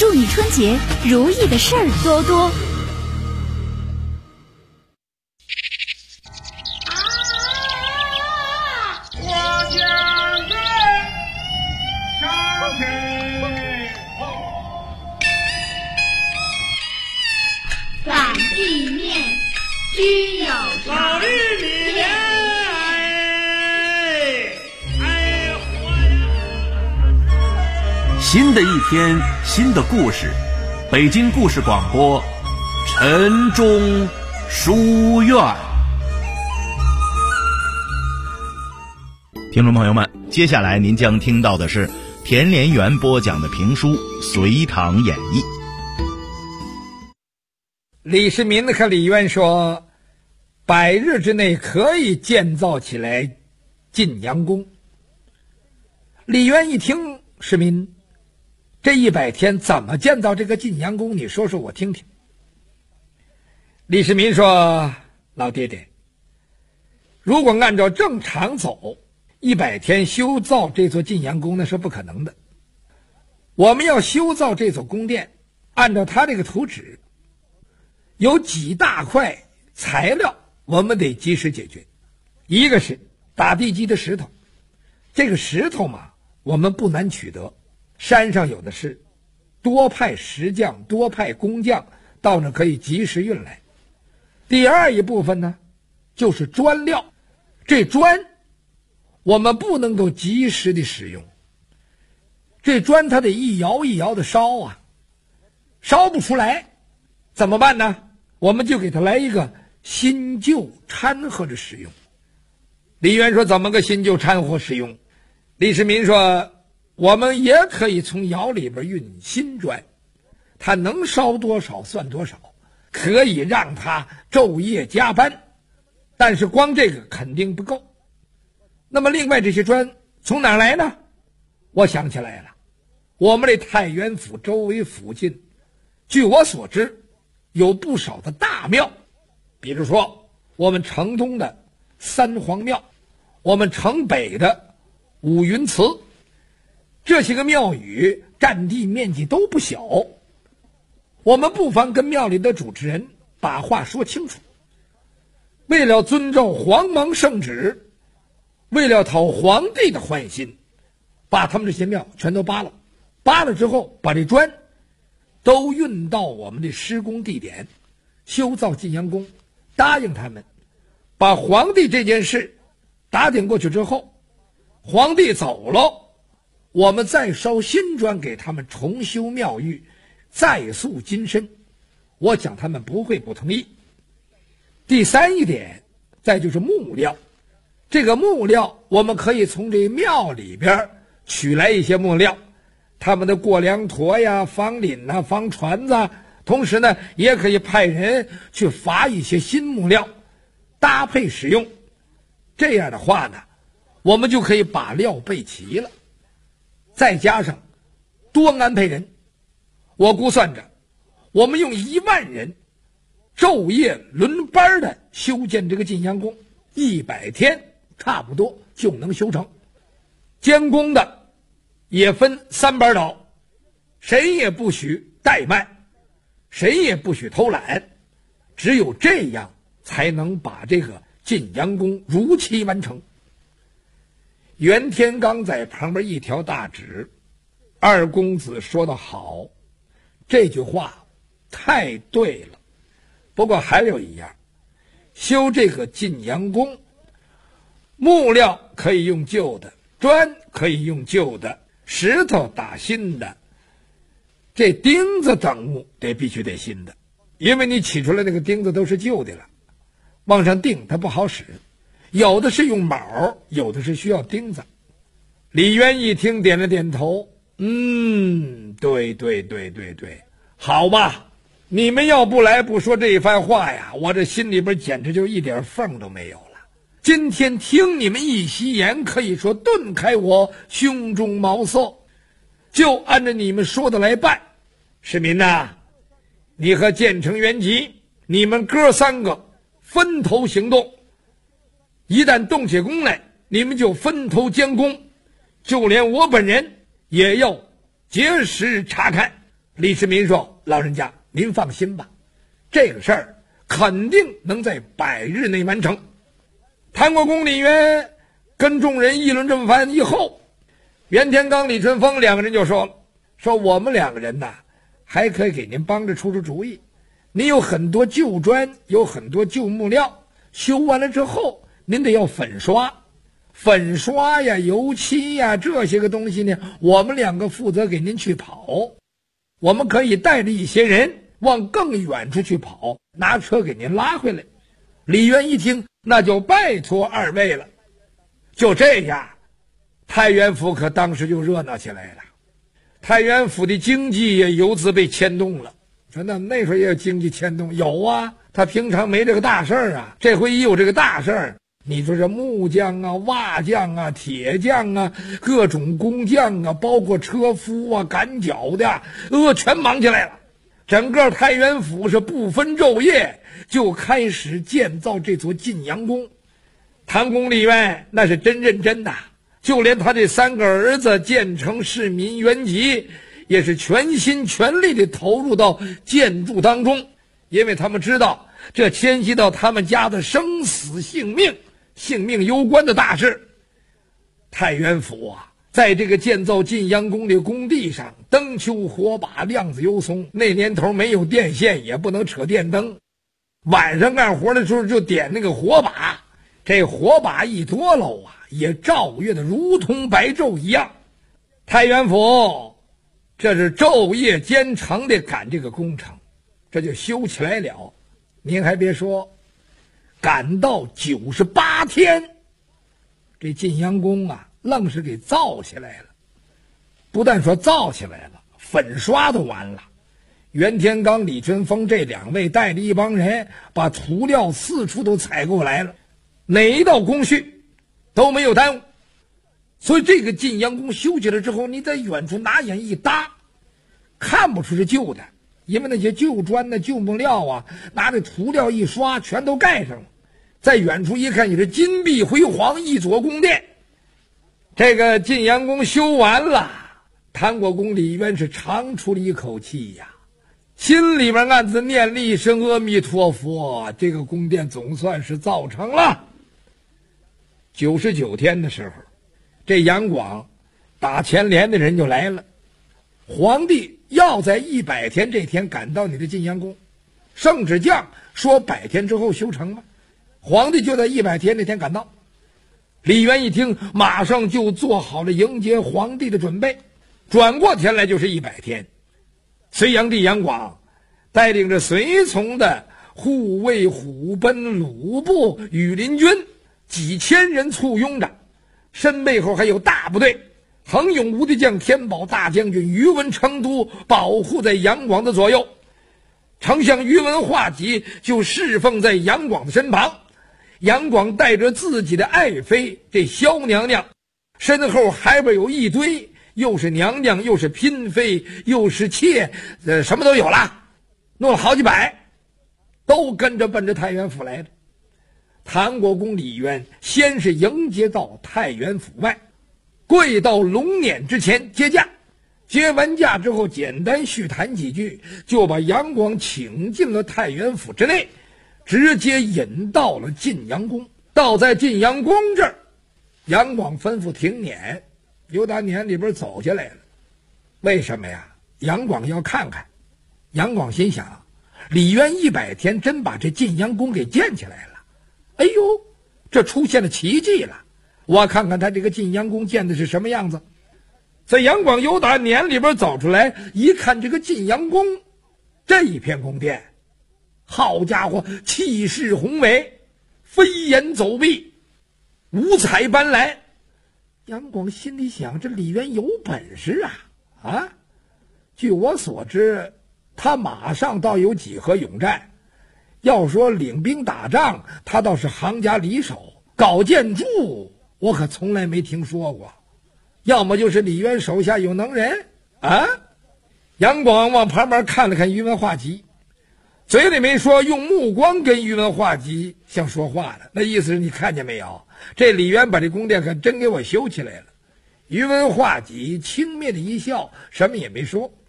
祝你春节如意的事儿多多。 反地面均有老玉米莲， 新的一天，新的故事，北京故事广播，晨钟书院。 听众朋友们，接下来您将听到的是田连元播讲的评书《隋唐演义》。 李世民和李渊说100日之内可以建造起来晋阳宫。李渊一听，世民，这100天怎么建造这个晋阳宫？你说说我听听。李世民说，老爹爹，如果按照正常走，100天修造这座晋阳宫那是不可能的。我们要修造这座宫殿，按照他这个图纸，有几大块材料我们得及时解决。一个是打地基的石头，这个石头嘛，我们不难取得，山上有的是，多派石匠多派工匠到那可以及时运来。第二一部分呢，就是砖料，这砖我们不能够及时的使用，这砖它得一窑一窑的烧啊，烧不出来怎么办呢？我们就给它来一个新旧掺和着使用。李渊说，怎么个新旧掺和使用？李世民说，我们也可以从窑里边运新砖，它能烧多少算多少，可以让它昼夜加班，但是光这个肯定不够。那么另外这些砖从哪儿来呢？我想起来了，我们这太原府周围附近，据我所知有不少的大庙，比如说我们城东的三皇庙，我们城北的五云祠，这些个庙宇占地面积都不小，我们不妨跟庙里的主持人把话说清楚，为了遵照皇蒙圣旨，为了讨皇帝的欢心，把他们这些庙全都扒了，扒了之后把这砖都运到我们的施工地点，修造晋阳宫，答应他们，把皇帝这件事打点过去之后，皇帝走了，我们再烧新砖给他们重修庙宇，再塑金身。我想他们不会不同意。第三一点，再就是木料，这个木料我们可以从这庙里边取来一些木料，他们的过梁橐呀、方檩啊、方船子，同时呢也可以派人去伐一些新木料搭配使用。这样的话呢，我们就可以把料备齐了，再加上多安排人，我估算着我们用1万人昼夜轮班的修建这个晋阳宫，100天差不多就能修成。监工的也分3班倒，谁也不许怠慢，谁也不许偷懒，只有这样才能把这个晋阳宫如期完成。袁天罡在旁边一条大指，二公子说得好，这句话太对了。不过还有一样，修这个晋阳宫，木料可以用旧的，砖可以用旧的，石头打新的，这钉子等物必须得新的，因为你起出来那个钉子都是旧的了，往上钉它不好使，有的是用铆，有的是需要钉子。李渊一听点了点头，对，好吧，你们要不来不说这一番话呀，我这心里边简直就一点缝都没有了。今天听你们一席言，可以说顿开我胸中茅塞，就按照你们说的来办。世民呐，你和建成、元吉，你们哥3个分头行动，一旦动起工来，你们就分头监工，就连我本人也要结实查看。 李世民说：“老人家，您放心吧，这个事儿肯定能在100日内完成。”谭国公李渊跟众人议论这么番以后，袁天罡、李春风两个人就说了：“说我们两个人呐，还可以给您帮着出出主意。您有很多旧砖，有很多旧木料，修完了之后，您得要粉刷。粉刷呀、油漆呀这些个东西呢，我们两个负责给您去跑。我们可以带着一些人往更远处去跑，拿车给您拉回来。”李渊一听，那就拜托二位了。就这样，太原府可当时就热闹起来了。太原府的经济也由此被牵动了。说那时候也有经济牵动，有啊，他平常没这个大事儿啊，这回一有这个大事儿，你说这木匠啊、瓦匠啊、铁匠啊，各种工匠啊，包括车夫啊、赶脚的，全忙起来了。整个太原府是不分昼夜就开始建造这座晋阳宫。谭公李渊那是真认真呐，就连他这3个儿子建成市民元吉也是全心全力地投入到建筑当中，因为他们知道这牵系到他们家的生死性命攸关的大事。太原府啊，在这个建造晋阳宫的工地上，灯球火把，亮子油松。那年头没有电线，也不能扯电灯，晚上干活的时候就点那个火把，这火把一多喽啊，也照月的如同白昼一样。太原府这是昼夜兼程的赶这个工程，这就修起来了。您还别说，赶到98天，这晋阳宫啊愣是给造起来了。不但说造起来了，粉刷都完了。袁天罡、李春风这2位带着一帮人，把涂料四处都采购来了，哪一道工序都没有耽误。所以这个晋阳宫修起来之后，你在远处拿眼一搭，看不出是旧的，因为那些旧砖的旧木料啊，拿着涂料一刷，全都盖上了。在远处一看，也是金碧辉煌一座宫殿。这个晋阳宫修完了，谭国公李渊是长出了一口气呀，心里边暗自念了一声阿弥陀佛，这个宫殿总算是造成了。99天的时候，这杨广打前连的人就来了，皇帝要在100天这天赶到你的晋阳宫，圣旨降说100天之后修成了，皇帝就在100天那天赶到。李渊一听，马上就做好了迎接皇帝的准备。转过天来就是100天，隋炀帝杨广带领着随从的护卫、虎贲、鲁部、羽林军几千人簇拥着，身背后还有大部队，横勇无敌将天宝大将军于文成都保护在杨广的左右。丞相于文化及就侍奉在杨广的身旁，杨广带着自己的爱妃这萧娘娘，身后还边有一堆，又是娘娘又是嫔妃又是妾，什么都有了，弄了好几百，都跟着奔着太原府来的。谭国公李渊先是迎接到太原府外，跪到龙辇之前接驾，接完驾之后简单叙谈几句，就把杨广请进了太原府之内，直接引到了晋阳宫。到在晋阳宫这儿，杨广吩咐停辇，由打辇里边走下来了。为什么呀？杨广要看看。杨广心想，李渊100天真把这晋阳宫给建起来了，哎呦，这出现了奇迹了，我看看他这个晋阳宫建的是什么样子。在杨广由打辇里边走出来，一看这个晋阳宫这一片宫殿，好家伙，气势宏伟，飞檐走壁，五彩斑斓。杨广心里想，这李渊有本事啊！据我所知，他马上倒有几何勇战，要说领兵打仗，他倒是行家里手，搞建筑我可从来没听说过，要么就是李渊手下有能人啊。杨广往旁边看了看于文化及，嘴里没说，用目光跟于文化及像说话了，那意思是你看见没有，这李渊把这宫殿可真给我修起来了。于文化及轻蔑的一笑，什么也没说。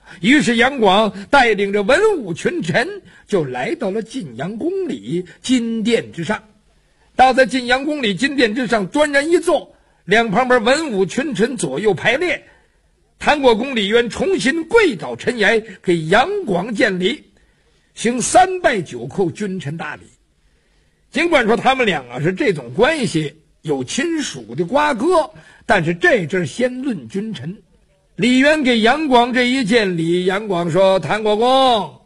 于是杨广带领着文武群臣就来到了晋阳宫里金殿之上。到在晋阳宫里金殿之上端然一坐，两旁边文武群臣左右排列，谭国公李渊重新跪倒尘崖，给杨广见礼，行3拜9叩，君臣大礼。尽管说他们两个是这种关系，有亲属的瓜葛，但是这阵先论君臣。李渊给杨广这一见礼，杨广说：“谭国公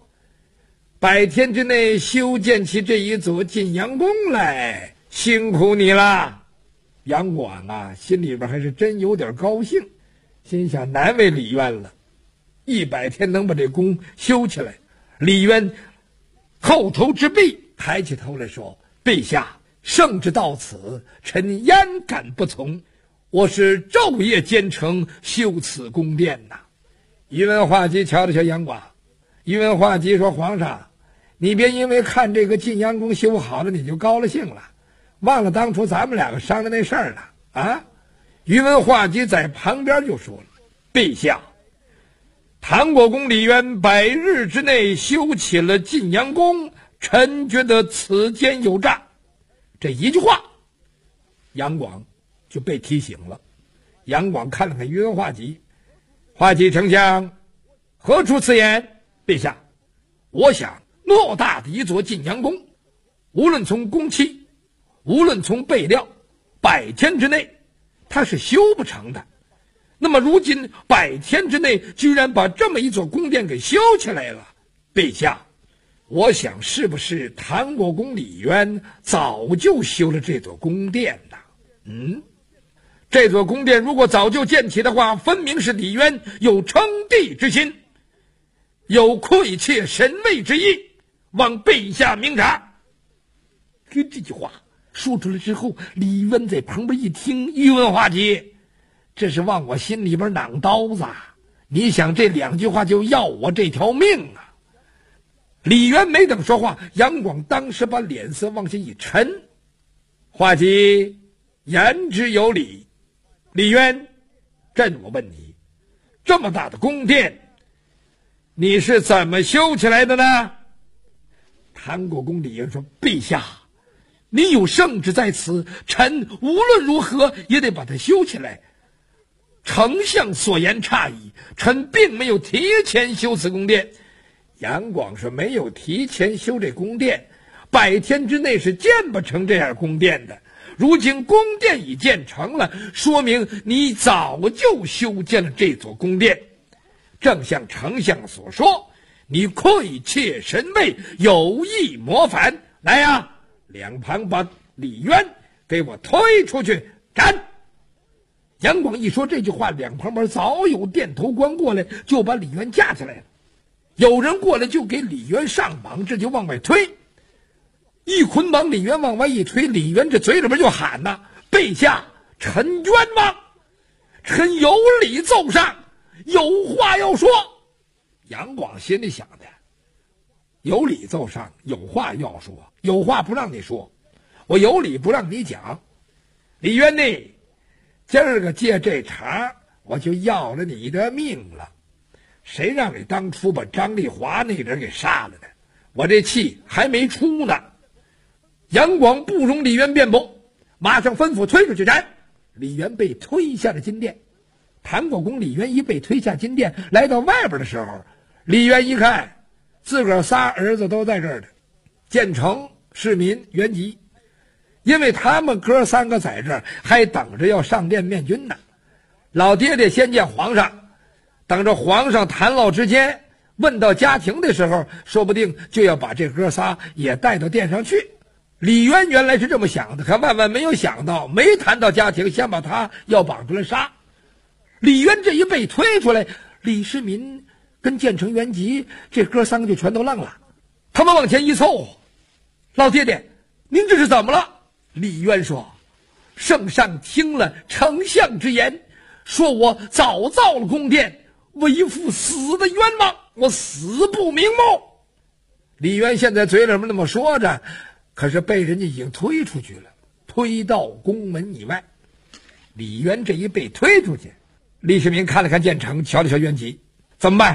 ，100天之内修建起这一座晋阳宫来，辛苦你了。”杨广啊，心里边还是真有点高兴，心想难为李渊了，100天能把这宫修起来。李渊叩头之毕，抬起头来说：“陛下，圣旨到此，臣焉敢不从？我是昼夜兼程修此宫殿呐。”宇文化及瞧了瞧杨广，宇文化及说：“皇上，你别因为看这个晋阳宫修好了你就高了兴了，忘了当初咱们两个商量那事儿了啊！”宇文化及在旁边就说了：“陛下，谭国公李渊100日之内修起了晋阳宫，臣觉得此间有诈。”这一句话，杨广就被提醒了。杨广看了看宇文化及，化及丞相，何出此言？陛下，我想偌大的一座晋阳宫，无论从工期，无论从备料，100天之内它是修不成的。那么如今100天之内居然把这么一座宫殿给修起来了，陛下，我想是不是谭国公李渊早就修了这座宫殿呢？这座宫殿如果早就建起的话，分明是李渊有称帝之心，有窥窃神位之意，望陛下明察。这句话说出来之后，李渊在旁边一听，宇文化及，这是往我心里边攮刀子，你想这2句话就要我这条命啊！李渊没等说话，杨广当时把脸色往下一沉。化及言之有理，李渊，朕我问你，这么大的宫殿你是怎么修起来的呢？谭国公李渊说：“陛下，你有圣旨在此，臣无论如何也得把它修起来。丞相所言差矣，臣并没有提前修此宫殿。”杨广说：“没有提前修这宫殿，100天之内是建不成这样宫殿的。如今宫殿已建成了，说明你早就修建了这座宫殿。正像丞相所说，你窥窃神位，有意谋反。来呀，两旁把李渊给我推出去斩！”杨广一说这句话，两旁边早有电头官过来，就把李渊架起来了。有人过来就给李渊上绑，这就往外推。一捆绑李渊往外一推，李渊这嘴里边就喊呐：“陛下，臣冤枉，臣有礼奏上，有话要说。”杨广心里想的，有礼奏上，有话要说，有话不让你说，我有理不让你讲。李渊呢，今儿个借这茬，我就要了你的命了。谁让你当初把张丽华那人给杀了呢？我这气还没出呢。杨广不容李渊辩驳，马上吩咐推出去斩。李渊被推下了金殿。谭国公李渊一被推下金殿，来到外边的时候，李渊一看自个儿仨儿子都在这儿呢，建成、世民、元吉，因为他们哥3个在这儿还等着要上殿面君呢。老爹爹先见皇上，等着皇上谈唠之间问到家庭的时候，说不定就要把这哥仨也带到殿上去。李渊原来是这么想的，可万万没有想到，没谈到家庭，先把他要绑出来杀。李渊这一被推出来，李世民跟建成、元吉这哥3个就全都愣了。他们往前一凑：“老爹爹，您这是怎么了？”李渊说：“圣上听了丞相之言，说我早造了宫殿，为父死的冤枉，我死不瞑目。”李渊现在嘴里面那么说着，可是被人家已经推出去了，推到宫门以外。李渊这一被推出去，李世民看了看建成，瞧了瞧元吉，怎么办？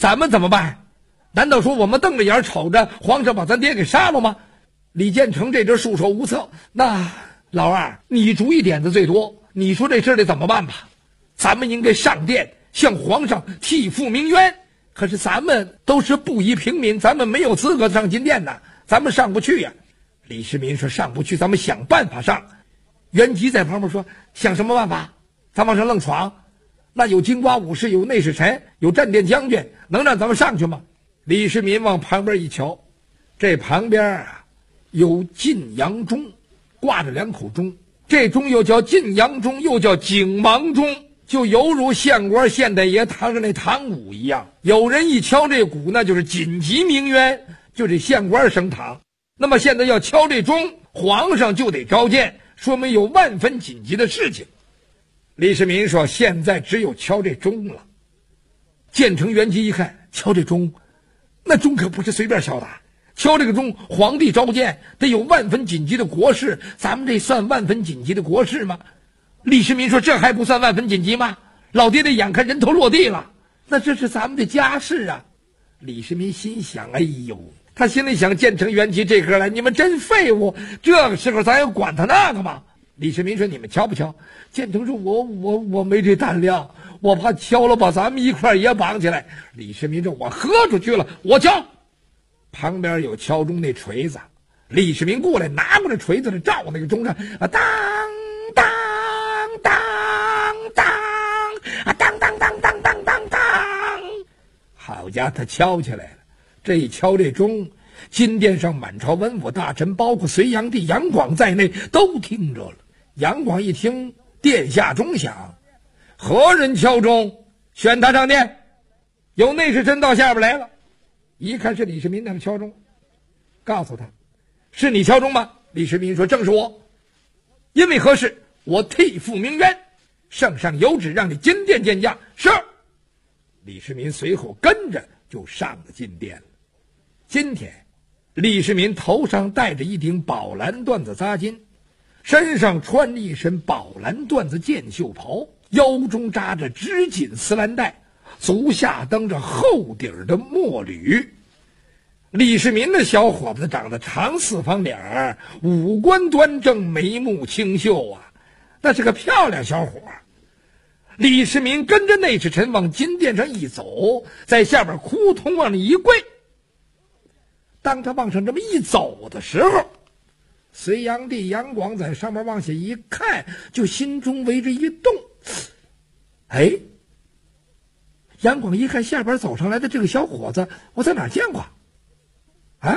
咱们怎么办？难道说我们瞪着眼瞅着皇上把咱爹给杀了吗？李建成这阵束手无策。那老二，你主意点子最多，你说这事得怎么办吧？咱们应该上殿向皇上替父鸣冤，可是咱们都是布衣平民，咱们没有资格上金殿的，咱们上不去呀。李世民说上不去，咱们想办法上。袁吉在旁边说想什么办法？咱往上愣闯，那有金瓜武士，有内侍臣，有战殿将军，能让咱们上去吗？李世民往旁边一瞧，这旁边啊有晋阳钟，挂着2口钟，这钟又叫晋阳钟，又叫景王钟，就犹如县官县太爷堂上那堂鼓一样。有人一敲这鼓，那就是紧急鸣冤，就这县官升堂。那么现在要敲这钟，皇上就得召见，说明有万分紧急的事情。李世民说现在只有敲这钟了。建成、袁吉一看敲这钟，那钟可不是随便敲的，敲这个钟，皇帝召见得有万分紧急的国事，咱们这算万分紧急的国事吗？李世民说这还不算万分紧急吗？老爹得眼看人头落地了，那这是咱们的家事啊。李世民心想，哎呦，他心里想，建成、袁吉这哥来，你们真废物，这个时候咱要管他那个吗？李世民说你们敲不敲？建成说我没这胆量，我怕敲了把咱们一块也绑起来。李世民说我豁出去了，我敲。旁边有敲钟那锤子，李世民过来拿过这锤子来照那个钟上，当当当当啊，当当当当当当当，好家伙，他敲起来了。这一敲这钟，金殿上满朝文武大臣，包括隋炀帝杨广在内，都听着了。杨广一听殿下钟响，何人敲钟？宣他上殿。有内侍臣到下边来了，一看是李世民在那敲钟，告诉他是你敲钟吗？李世民说正是我。因为何事？我替父鸣冤，圣上有旨让你金殿见驾。是。李世民随后跟着就上了金殿了。今天李世民头上戴着一顶宝蓝缎子扎巾，身上穿着一身宝蓝缎子箭袖袍，腰中扎着织锦丝蓝带，足下蹬着厚底儿的墨履。李世民的小伙子长得长四方脸儿，五官端正，眉目清秀啊，那是个漂亮小伙。李世民跟着内侍臣往金殿上一走，在下边扑通往里一跪。当他往上这么一走的时候，隋炀帝杨广在上面往下一看，就心中为之一动。哎，杨广一看下边走上来的这个小伙子，我在哪儿见过啊？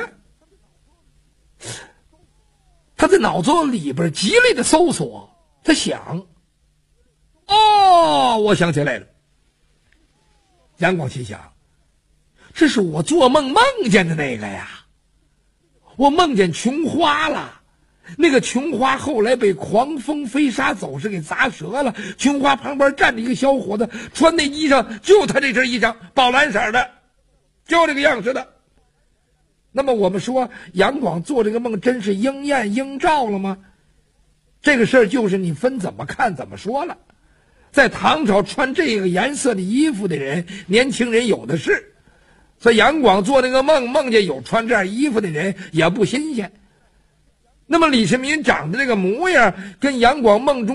他在脑子里边极力的搜索，他想，哦，我想起来了。杨广心想，这是我做梦梦见的那个呀，我梦见琼花了。那个琼花后来被狂风飞沙走石给砸折了，琼花旁边站着一个小伙子，穿那衣裳就他这身衣裳，宝蓝色的，就这个样式的。那么我们说杨广做这个梦真是应验应照了吗？这个事儿就是你分怎么看怎么说了。在唐朝穿这个颜色的衣服的人，年轻人有的是，所以杨广做那个梦，梦见有穿这样衣服的人也不新鲜。那么李世民长得这个模样跟杨广梦中